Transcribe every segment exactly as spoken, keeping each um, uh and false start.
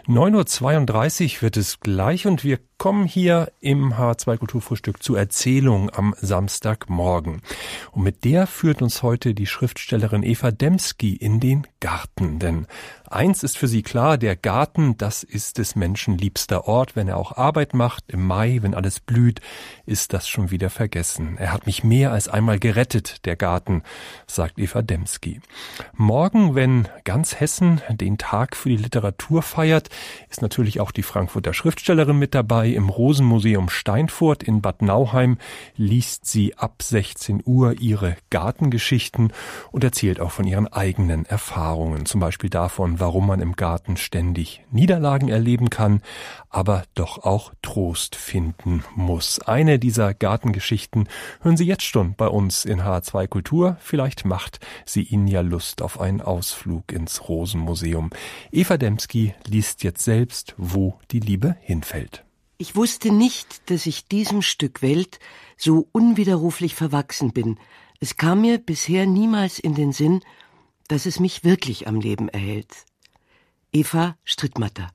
neun Uhr zweiunddreißig wird es gleich und wir kommen hier im H zwei Kulturfrühstück zur Erzählung am Samstagmorgen. Und mit der führt uns heute die Schriftstellerin Eva Dembski in den Garten. Denn eins ist für sie klar, der Garten, das ist des Menschen liebster Ort. Wenn er auch Arbeit macht, im Mai, wenn alles blüht, ist das schon wieder vergessen. Er hat mich mehr als einmal gerettet, der Garten, sagt Eva Dembski. Morgen, wenn ganz Hessen den Tag für die Literatur feiert, ist natürlich auch die Frankfurter Schriftstellerin mit dabei. Im Rosenmuseum Steinfurt in Bad Nauheim liest sie ab sechzehn Uhr ihre Gartengeschichten und erzählt auch von ihren eigenen Erfahrungen. Zum Beispiel davon, warum man im Garten ständig Niederlagen erleben kann, aber doch auch Trost finden muss. Eine dieser Gartengeschichten hören Sie jetzt schon bei uns in H zwei Kultur. Vielleicht macht sie Ihnen ja Lust auf einen Ausflug ins Rosenmuseum. Eva Dembski liest jetzt selbst, wo die Liebe hinfällt. Ich wusste nicht, dass ich diesem Stück Welt so unwiderruflich verwachsen bin. Es kam mir bisher niemals in den Sinn, dass es mich wirklich am Leben erhält. Eva Strittmatter.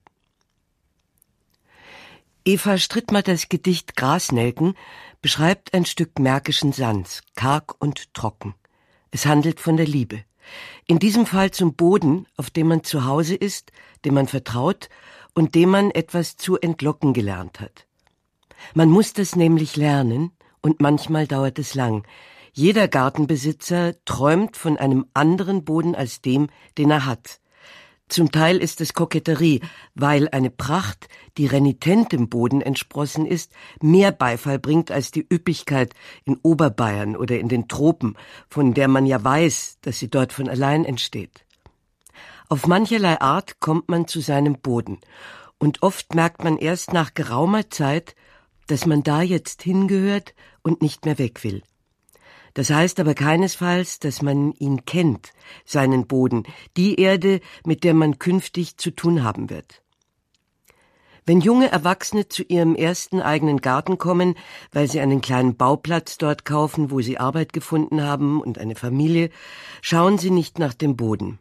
Eva Strittmatters Gedicht Grasnelken beschreibt ein Stück märkischen Sands, karg und trocken. Es handelt von der Liebe. In diesem Fall zum Boden, auf dem man zu Hause ist, dem man vertraut und dem man etwas zu entlocken gelernt hat. Man muss das nämlich lernen und manchmal dauert es lang. Jeder Gartenbesitzer träumt von einem anderen Boden als dem, den er hat. Zum Teil ist es Koketterie, weil eine Pracht, die renitentem Boden entsprossen ist, mehr Beifall bringt als die Üppigkeit in Oberbayern oder in den Tropen, von der man ja weiß, dass sie dort von allein entsteht. Auf mancherlei Art kommt man zu seinem Boden, und oft merkt man erst nach geraumer Zeit, dass man da jetzt hingehört und nicht mehr weg will. Das heißt aber keinesfalls, dass man ihn kennt, seinen Boden, die Erde, mit der man künftig zu tun haben wird. Wenn junge Erwachsene zu ihrem ersten eigenen Garten kommen, weil sie einen kleinen Bauplatz dort kaufen, wo sie Arbeit gefunden haben und eine Familie, schauen sie nicht nach dem Boden.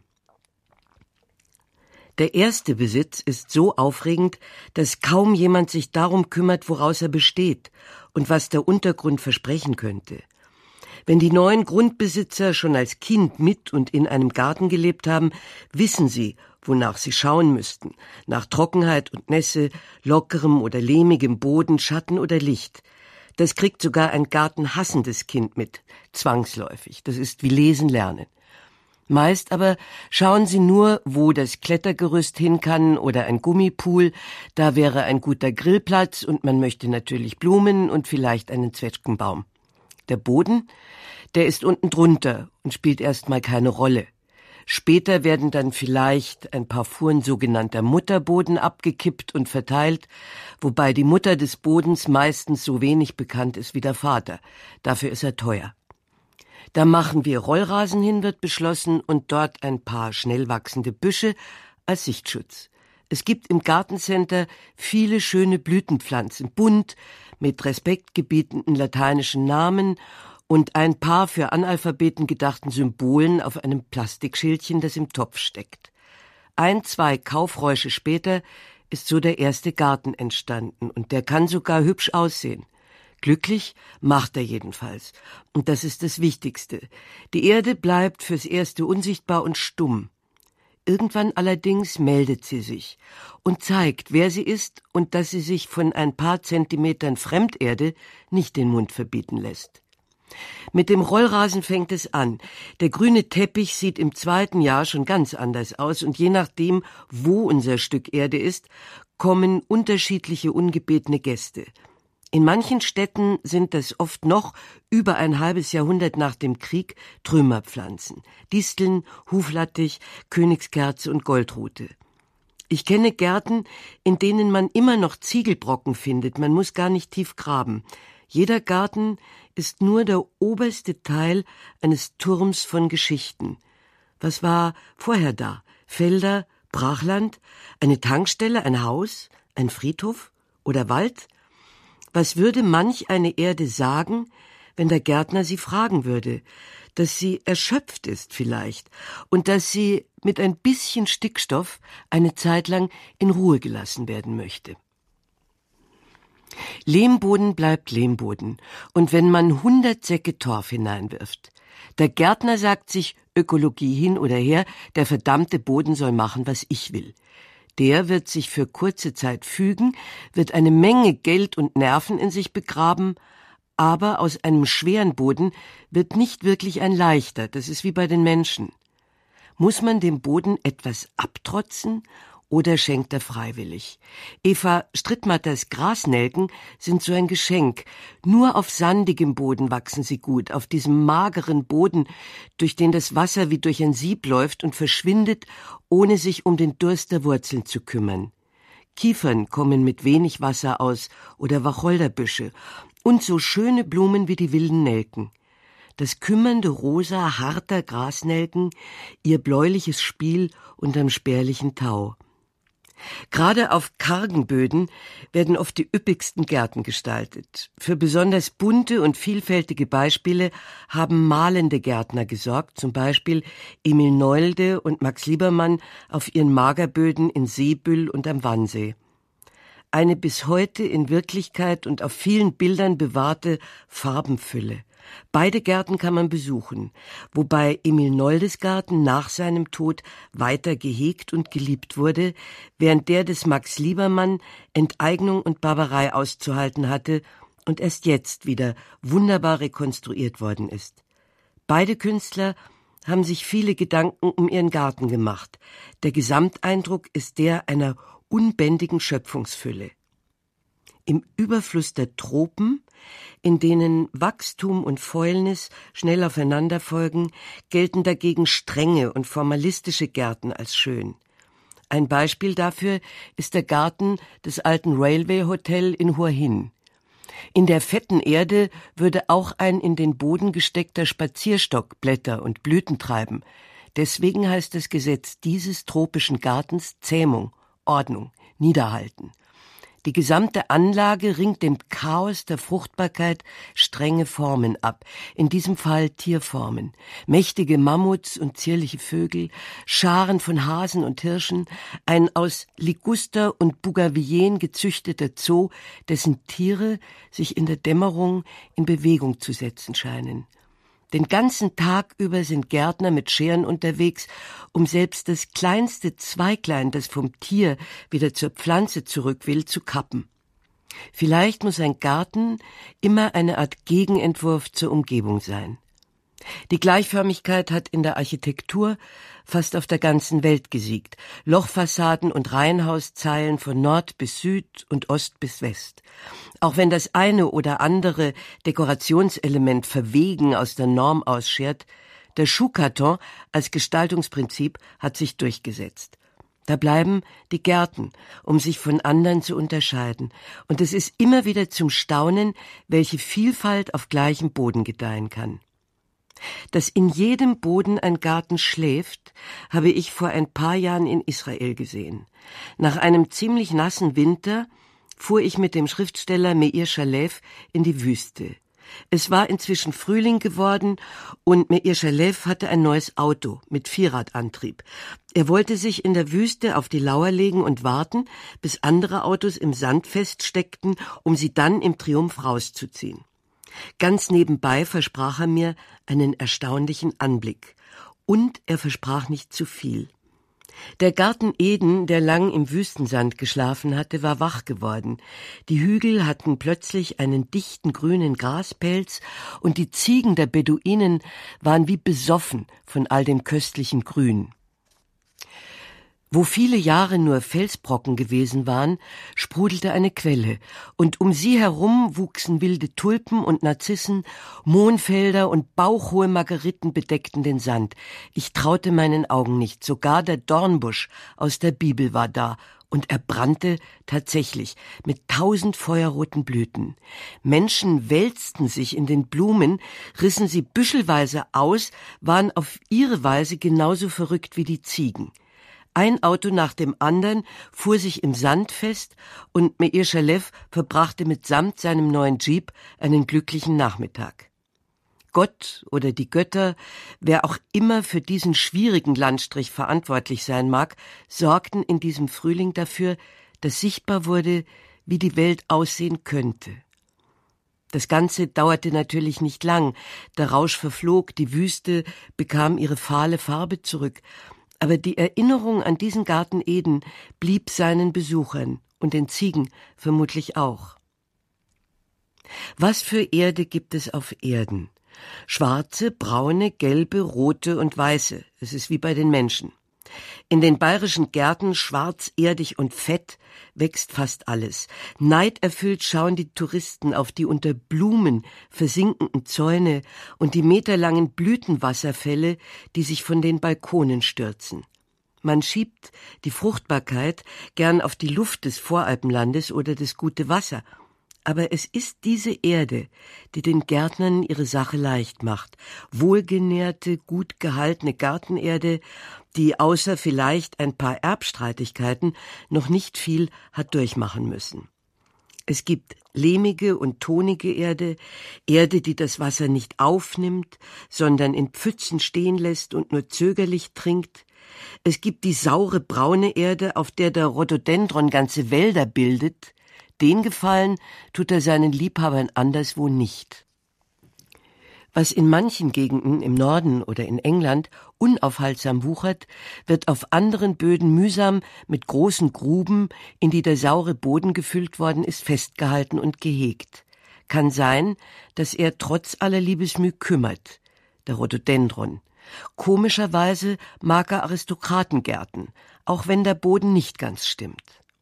Der erste Besitz ist so aufregend, dass kaum jemand sich darum kümmert, woraus er besteht und was der Untergrund versprechen könnte. Wenn die neuen Grundbesitzer schon als Kind mit und in einem Garten gelebt haben, wissen sie, wonach sie schauen müssten. Nach Trockenheit und Nässe, lockerem oder lehmigem Boden, Schatten oder Licht. Das kriegt sogar ein gartenhassendes Kind mit, zwangsläufig. Das ist wie Lesen lernen. Meist aber schauen sie nur, wo das Klettergerüst hin kann oder ein Gummipool. Da wäre ein guter Grillplatz und man möchte natürlich Blumen und vielleicht einen Zwetschgenbaum. Der Boden, der ist unten drunter und spielt erstmal keine Rolle. Später werden dann vielleicht ein paar Fuhren sogenannter Mutterboden abgekippt und verteilt, wobei die Mutter des Bodens meistens so wenig bekannt ist wie der Vater. Dafür ist er teuer. Da machen wir Rollrasen hin, wird beschlossen, und dort ein paar schnell wachsende Büsche als Sichtschutz. Es gibt im Gartencenter viele schöne Blütenpflanzen, bunt, mit respektgebietenden lateinischen Namen und ein paar für Analphabeten gedachten Symbolen auf einem Plastikschildchen, das im Topf steckt. Ein, zwei Kaufräusche später ist so der erste Garten entstanden und der kann sogar hübsch aussehen. Glücklich macht er jedenfalls. Und das ist das Wichtigste. Die Erde bleibt fürs Erste unsichtbar und stumm. Irgendwann allerdings meldet sie sich und zeigt, wer sie ist und dass sie sich von ein paar Zentimetern Fremderde nicht den Mund verbieten lässt. Mit dem Rollrasen fängt es an. Der grüne Teppich sieht im zweiten Jahr schon ganz anders aus und je nachdem, wo unser Stück Erde ist, kommen unterschiedliche ungebetene Gäste. In manchen Städten sind das oft noch über ein halbes Jahrhundert nach dem Krieg Trümmerpflanzen. Disteln, Huflattich, Königskerze und Goldrute. Ich kenne Gärten, in denen man immer noch Ziegelbrocken findet. Man muss gar nicht tief graben. Jeder Garten ist nur der oberste Teil eines Turms von Geschichten. Was war vorher da? Felder, Brachland, eine Tankstelle, ein Haus, ein Friedhof oder Wald? Was würde manch eine Erde sagen, wenn der Gärtner sie fragen würde, dass sie erschöpft ist vielleicht und dass sie mit ein bisschen Stickstoff eine Zeit lang in Ruhe gelassen werden möchte. Lehmboden bleibt Lehmboden, und wenn man hundert Säcke Torf hineinwirft, der Gärtner sagt sich, Ökologie hin oder her, der verdammte Boden soll machen, was ich will. Der wird sich für kurze Zeit fügen, wird eine Menge Geld und Nerven in sich begraben, aber aus einem schweren Boden wird nicht wirklich ein leichter, das ist wie bei den Menschen. Muss man dem Boden etwas abtrotzen oder schenkt er freiwillig? Eva Strittmatters Grasnelken sind so ein Geschenk. Nur auf sandigem Boden wachsen sie gut, auf diesem mageren Boden, durch den das Wasser wie durch ein Sieb läuft und verschwindet, ohne sich um den Durst der Wurzeln zu kümmern. Kiefern kommen mit wenig Wasser aus oder Wacholderbüsche und so schöne Blumen wie die wilden Nelken. Das kümmernde Rosa harter Grasnelken, ihr bläuliches Spiel unterm spärlichen Tau. Gerade auf kargen Böden werden oft die üppigsten Gärten gestaltet. Für besonders bunte und vielfältige Beispiele haben malende Gärtner gesorgt, zum Beispiel Emil Nolde und Max Liebermann auf ihren Magerböden in Seebüll und am Wannsee. Eine bis heute in Wirklichkeit und auf vielen Bildern bewahrte Farbenfülle. Beide Gärten kann man besuchen, wobei Emil Noldes Garten nach seinem Tod weiter gehegt und geliebt wurde, während der des Max Liebermann Enteignung und Barbarei auszuhalten hatte und erst jetzt wieder wunderbar rekonstruiert worden ist. Beide Künstler haben sich viele Gedanken um ihren Garten gemacht. Der Gesamteindruck ist der einer unbändigen Schöpfungsfülle. Im Überfluss der Tropen, in denen Wachstum und Fäulnis schnell aufeinander folgen, gelten dagegen strenge und formalistische Gärten als schön. Ein Beispiel dafür ist der Garten des alten Railway Hotel in Hua Hin. In der fetten Erde würde auch ein in den Boden gesteckter Spazierstock Blätter und Blüten treiben. Deswegen heißt das Gesetz dieses tropischen Gartens Zähmung, Ordnung, Niederhalten. Die gesamte Anlage ringt dem Chaos der Fruchtbarkeit strenge Formen ab, in diesem Fall Tierformen. Mächtige Mammuts und zierliche Vögel, Scharen von Hasen und Hirschen, ein aus Liguster und Bougainvillien gezüchteter Zoo, dessen Tiere sich in der Dämmerung in Bewegung zu setzen scheinen. Den ganzen Tag über sind Gärtner mit Scheren unterwegs, um selbst das kleinste Zweiglein, das vom Tier wieder zur Pflanze zurück will, zu kappen. Vielleicht muss ein Garten immer eine Art Gegenentwurf zur Umgebung sein. Die Gleichförmigkeit hat in der Architektur fast auf der ganzen Welt gesiegt. Lochfassaden und Reihenhauszeilen von Nord bis Süd und Ost bis West. Auch wenn das eine oder andere Dekorationselement verwegen aus der Norm ausschert, der Schuhkarton als Gestaltungsprinzip hat sich durchgesetzt. Da bleiben die Gärten, um sich von anderen zu unterscheiden. Und es ist immer wieder zum Staunen, welche Vielfalt auf gleichem Boden gedeihen kann. Dass in jedem Boden ein Garten schläft, habe ich vor ein paar Jahren in Israel gesehen. Nach einem ziemlich nassen Winter fuhr ich mit dem Schriftsteller Meir Shalev in die Wüste. Es war inzwischen Frühling geworden und Meir Shalev hatte ein neues Auto mit Vierradantrieb. Er wollte sich in der Wüste auf die Lauer legen und warten, bis andere Autos im Sand feststeckten, um sie dann im Triumph rauszuziehen. Ganz nebenbei versprach er mir einen erstaunlichen Anblick. Und er versprach nicht zu viel. Der Garten Eden, der lang im Wüstensand geschlafen hatte, war wach geworden. Die Hügel hatten plötzlich einen dichten grünen Graspelz und die Ziegen der Beduinen waren wie besoffen von all dem köstlichen Grün. Wo viele Jahre nur Felsbrocken gewesen waren, sprudelte eine Quelle, und um sie herum wuchsen wilde Tulpen und Narzissen, Mohnfelder und bauchhohe Margeriten bedeckten den Sand. Ich traute meinen Augen nicht, sogar der Dornbusch aus der Bibel war da, und er brannte tatsächlich mit tausend feuerroten Blüten. Menschen wälzten sich in den Blumen, rissen sie büschelweise aus, waren auf ihre Weise genauso verrückt wie die Ziegen. Ein Auto nach dem anderen fuhr sich im Sand fest und Meir Shalev verbrachte mitsamt seinem neuen Jeep einen glücklichen Nachmittag. Gott oder die Götter, wer auch immer für diesen schwierigen Landstrich verantwortlich sein mag, sorgten in diesem Frühling dafür, dass sichtbar wurde, wie die Welt aussehen könnte. Das Ganze dauerte natürlich nicht lang. Der Rausch verflog, die Wüste bekam ihre fahle Farbe zurück. Aber die Erinnerung an diesen Garten Eden blieb seinen Besuchern und den Ziegen vermutlich auch. Was für Erde gibt es auf Erden? Schwarze, braune, gelbe, rote und weiße. Es ist wie bei den Menschen. In den bayerischen Gärten, schwarz, erdig und fett, wächst fast alles. Neiderfüllt schauen die Touristen auf die unter Blumen versinkenden Zäune und die meterlangen Blütenwasserfälle, die sich von den Balkonen stürzen. Man schiebt die Fruchtbarkeit gern auf die Luft des Voralpenlandes oder das gute Wasser. Aber es ist diese Erde, die den Gärtnern ihre Sache leicht macht. Wohlgenährte, gut gehaltene Gartenerde, die außer vielleicht ein paar Erbstreitigkeiten noch nicht viel hat durchmachen müssen. Es gibt lehmige und tonige Erde, Erde, die das Wasser nicht aufnimmt, sondern in Pfützen stehen lässt und nur zögerlich trinkt. Es gibt die saure braune Erde, auf der der Rhododendron ganze Wälder bildet. Den Gefallen tut er seinen Liebhabern anderswo nicht. Was in manchen Gegenden im Norden oder in England unaufhaltsam wuchert, wird auf anderen Böden mühsam mit großen Gruben, in die der saure Boden gefüllt worden ist, festgehalten und gehegt. Kann sein, dass er trotz aller Liebesmüh kümmert, der Rhododendron. Komischerweise mag er Aristokratengärten, auch wenn der Boden nicht ganz stimmt.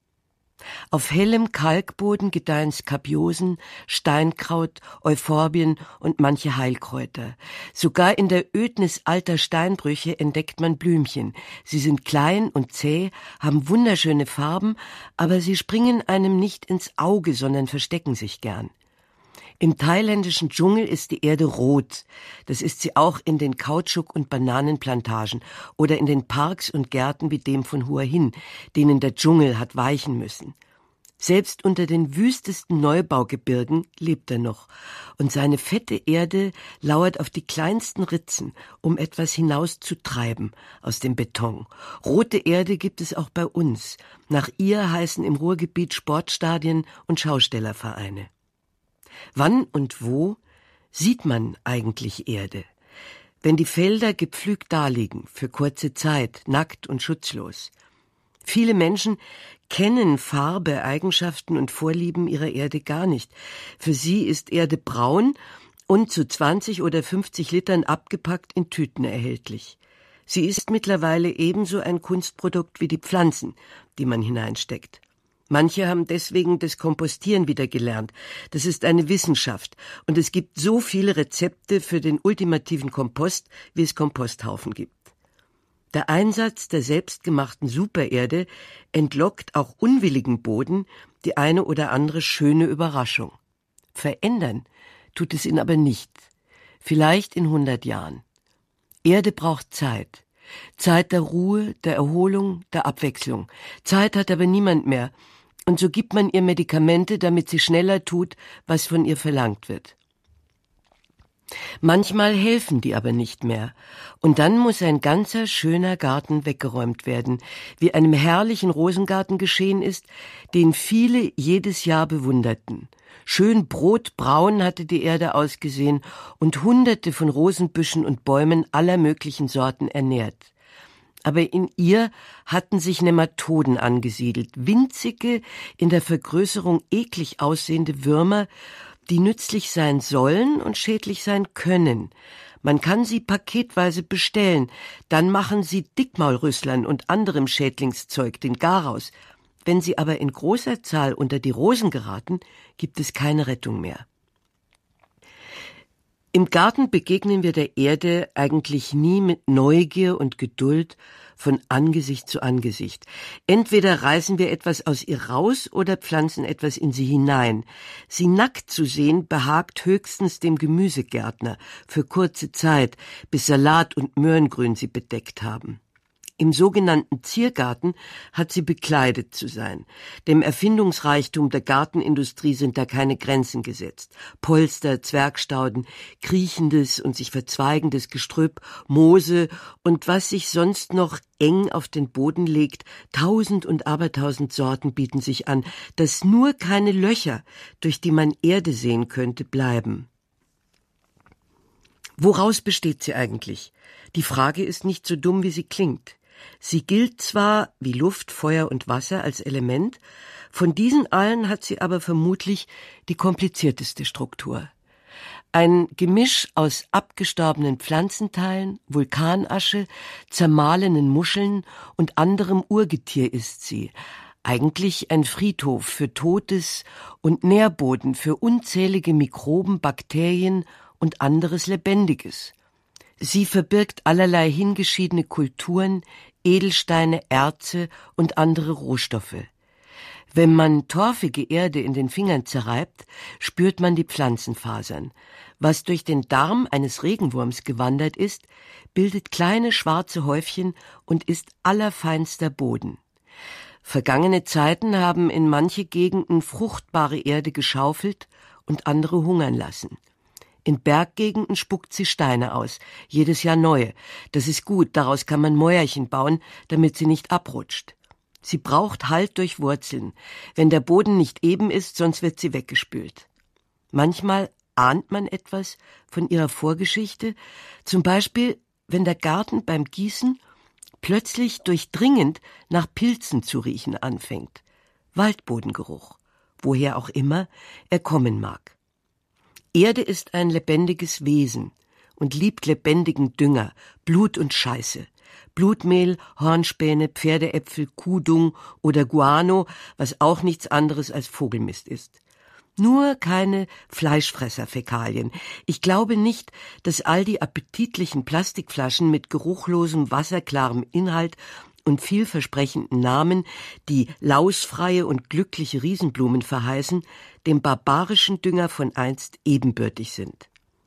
Auf hellem Kalkboden gedeihen Skabiosen, Steinkraut, Euphorbien und manche Heilkräuter. Sogar in der Ödnis alter Steinbrüche entdeckt man Blümchen. Sie sind klein und zäh, haben wunderschöne Farben, aber sie springen einem nicht ins Auge, sondern verstecken sich gern. Im thailändischen Dschungel ist die Erde rot. Das ist sie auch in den Kautschuk- und Bananenplantagen oder in den Parks und Gärten wie dem von Hua Hin, denen der Dschungel hat weichen müssen. Selbst unter den wüstesten Neubaugebirgen lebt er noch, und seine fette Erde lauert auf die kleinsten Ritzen, um etwas hinauszutreiben aus dem Beton. Rote Erde gibt es auch bei uns. Nach ihr heißen im Ruhrgebiet Sportstadien und Schaustellervereine. Wann und wo sieht man eigentlich Erde? Wenn die Felder gepflügt daliegen, für kurze Zeit, nackt und schutzlos. Viele Menschen kennen Farbe, Eigenschaften und Vorlieben ihrer Erde gar nicht. Für sie ist Erde braun und zu zwanzig oder fünfzig Litern abgepackt in Tüten erhältlich. Sie ist mittlerweile ebenso ein Kunstprodukt wie die Pflanzen, die man hineinsteckt. Manche haben deswegen das Kompostieren wieder gelernt. Das ist eine Wissenschaft. Und es gibt so viele Rezepte für den ultimativen Kompost, wie es Komposthaufen gibt. Der Einsatz der selbstgemachten Supererde entlockt auch unwilligen Boden die eine oder andere schöne Überraschung. Verändern tut es ihn aber nicht. Vielleicht in hundert Jahren. Erde braucht Zeit. Zeit der Ruhe, der Erholung, der Abwechslung. Zeit hat aber niemand mehr. Und so gibt man ihr Medikamente, damit sie schneller tut, was von ihr verlangt wird. Manchmal helfen die aber nicht mehr. Und dann muss ein ganzer schöner Garten weggeräumt werden, wie einem herrlichen Rosengarten geschehen ist, den viele jedes Jahr bewunderten. Schön brotbraun hatte die Erde ausgesehen und hunderte von Rosenbüschen und Bäumen aller möglichen Sorten ernährt. Aber in ihr hatten sich Nematoden angesiedelt, winzige, in der Vergrößerung eklig aussehende Würmer, die nützlich sein sollen und schädlich sein können. Man kann sie paketweise bestellen, dann machen sie Dickmaulrüsslern und anderem Schädlingszeug den Garaus. Wenn sie aber in großer Zahl unter die Rosen geraten, gibt es keine Rettung mehr. Im Garten begegnen wir der Erde eigentlich nie mit Neugier und Geduld von Angesicht zu Angesicht. Entweder reißen wir etwas aus ihr raus oder pflanzen etwas in sie hinein. Sie nackt zu sehen behagt höchstens dem Gemüsegärtner für kurze Zeit, bis Salat und Möhrengrün sie bedeckt haben. Im sogenannten Ziergarten hat sie bekleidet zu sein. Dem Erfindungsreichtum der Gartenindustrie sind da keine Grenzen gesetzt. Polster, Zwergstauden, kriechendes und sich verzweigendes Gestrüpp, Moose und was sich sonst noch eng auf den Boden legt, tausend und abertausend Sorten bieten sich an, dass nur keine Löcher, durch die man Erde sehen könnte, bleiben. Woraus besteht sie eigentlich? Die Frage ist nicht so dumm, wie sie klingt. Sie gilt zwar wie Luft, Feuer und Wasser als Element, von diesen allen hat sie aber vermutlich die komplizierteste Struktur. Ein Gemisch aus abgestorbenen Pflanzenteilen, Vulkanasche, zermahlenen Muscheln und anderem Urgetier ist sie. Eigentlich ein Friedhof für Totes und Nährboden für unzählige Mikroben, Bakterien und anderes Lebendiges. Sie verbirgt allerlei hingeschiedene Kulturen, Edelsteine, Erze und andere Rohstoffe. Wenn man torfige Erde in den Fingern zerreibt, spürt man die Pflanzenfasern. Was durch den Darm eines Regenwurms gewandert ist, bildet kleine schwarze Häufchen und ist allerfeinster Boden. Vergangene Zeiten haben in manche Gegenden fruchtbare Erde geschaufelt und andere hungern lassen. In Berggegenden spuckt sie Steine aus, jedes Jahr neue. Das ist gut, daraus kann man Mäuerchen bauen, damit sie nicht abrutscht. Sie braucht Halt durch Wurzeln. Wenn der Boden nicht eben ist, sonst wird sie weggespült. Manchmal ahnt man etwas von ihrer Vorgeschichte, zum Beispiel, wenn der Garten beim Gießen plötzlich durchdringend nach Pilzen zu riechen anfängt. Waldbodengeruch, woher auch immer er kommen mag. Erde ist ein lebendiges Wesen und liebt lebendigen Dünger, Blut und Scheiße. Blutmehl, Hornspäne, Pferdeäpfel, Kuhdung oder Guano, was auch nichts anderes als Vogelmist ist. Nur keine Fleischfresserfäkalien. Ich glaube nicht, dass all die appetitlichen Plastikflaschen mit geruchlosem, wasserklarem Inhalt und vielversprechenden Namen, die lausfreie und glückliche Riesenblumen verheißen, dem barbarischen Dünger von einst ebenbürtig sind.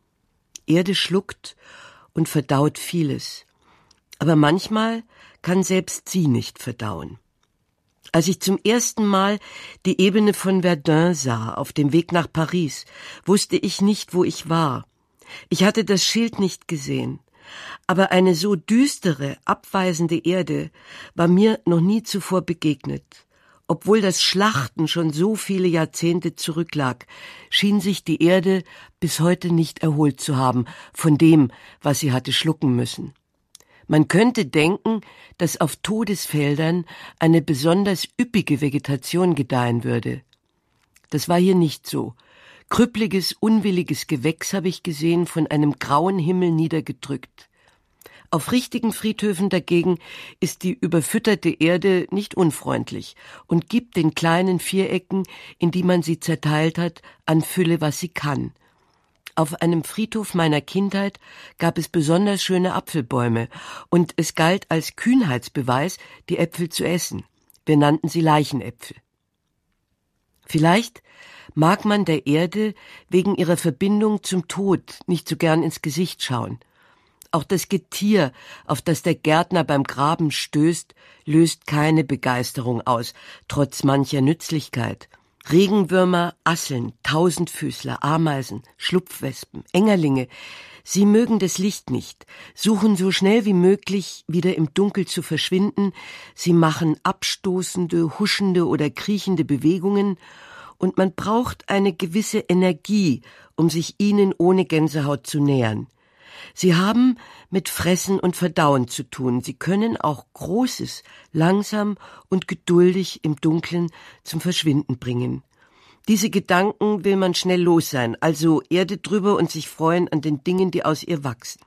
Erde schluckt und verdaut vieles, aber manchmal kann selbst sie nicht verdauen. Als ich zum ersten Mal die Ebene von Verdun sah, auf dem Weg nach Paris, wusste ich nicht, wo ich war. Ich hatte das Schild nicht gesehen. Aber eine so düstere, abweisende Erde war mir noch nie zuvor begegnet. Obwohl das Schlachten schon so viele Jahrzehnte zurücklag, schien sich die Erde bis heute nicht erholt zu haben von dem, was sie hatte schlucken müssen. Man könnte denken, dass auf Todesfeldern eine besonders üppige Vegetation gedeihen würde. Das war hier nicht so. Krüppliges, unwilliges Gewächs habe ich gesehen, von einem grauen Himmel niedergedrückt. Auf richtigen Friedhöfen dagegen ist die überfütterte Erde nicht unfreundlich und gibt den kleinen Vierecken, in die man sie zerteilt hat, an Fülle, was sie kann. Auf einem Friedhof meiner Kindheit gab es besonders schöne Apfelbäume und es galt als Kühnheitsbeweis, die Äpfel zu essen. Wir nannten sie Leichenäpfel. Vielleicht mag man der Erde wegen ihrer Verbindung zum Tod nicht so gern ins Gesicht schauen. Auch das Getier, auf das der Gärtner beim Graben stößt, löst keine Begeisterung aus, trotz mancher Nützlichkeit. Regenwürmer, Asseln, Tausendfüßler, Ameisen, Schlupfwespen, Engerlinge, sie mögen das Licht nicht, suchen so schnell wie möglich wieder im Dunkel zu verschwinden, sie machen abstoßende, huschende oder kriechende Bewegungen, und man braucht eine gewisse Energie, um sich ihnen ohne Gänsehaut zu nähern. Sie haben mit Fressen und Verdauen zu tun. Sie können auch Großes langsam und geduldig im Dunkeln zum Verschwinden bringen. Diese Gedanken will man schnell los sein, also Erde drüber und sich freuen an den Dingen, die aus ihr wachsen.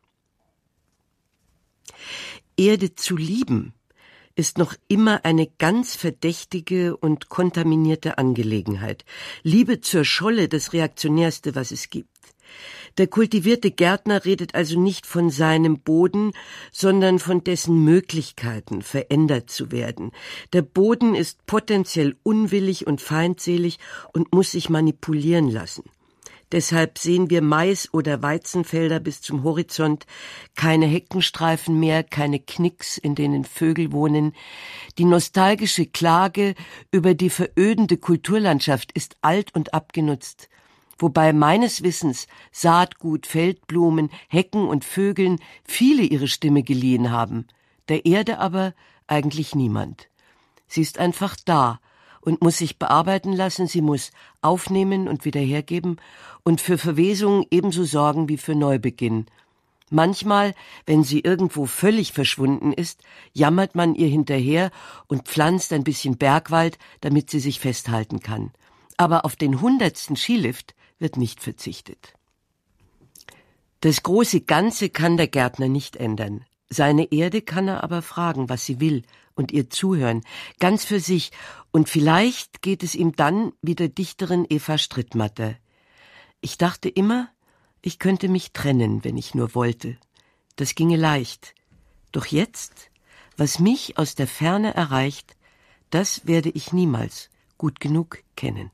Erde zu lieben ist noch immer eine ganz verdächtige und kontaminierte Angelegenheit. Liebe zur Scholle, das Reaktionärste, was es gibt. Der kultivierte Gärtner redet also nicht von seinem Boden, sondern von dessen Möglichkeiten, verändert zu werden. Der Boden ist potenziell unwillig und feindselig und muss sich manipulieren lassen. Deshalb sehen wir Mais- oder Weizenfelder bis zum Horizont, keine Heckenstreifen mehr, keine Knicks, in denen Vögel wohnen. Die nostalgische Klage über die verödende Kulturlandschaft ist alt und abgenutzt, wobei meines Wissens Saatgut, Feldblumen, Hecken und Vögeln viele ihre Stimme geliehen haben, der Erde aber eigentlich niemand. Sie ist einfach da und muss sich bearbeiten lassen, sie muss aufnehmen und wieder hergeben und für Verwesung ebenso sorgen wie für Neubeginn. Manchmal, wenn sie irgendwo völlig verschwunden ist, jammert man ihr hinterher und pflanzt ein bisschen Bergwald, damit sie sich festhalten kann. Aber auf den hundertsten Skilift wird nicht verzichtet. Das große Ganze kann der Gärtner nicht ändern. Seine Erde kann er aber fragen, was sie will, und ihr zuhören, ganz für sich, und vielleicht geht es ihm dann wie der Dichterin Eva Strittmatter. Ich dachte immer, ich könnte mich trennen, wenn ich nur wollte. Das ginge leicht. Doch jetzt, was mich aus der Ferne erreicht, das werde ich niemals gut genug kennen.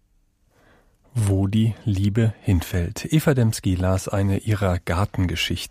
Wo die Liebe hinfällt. Eva Dembski las eine ihrer Gartengeschichten.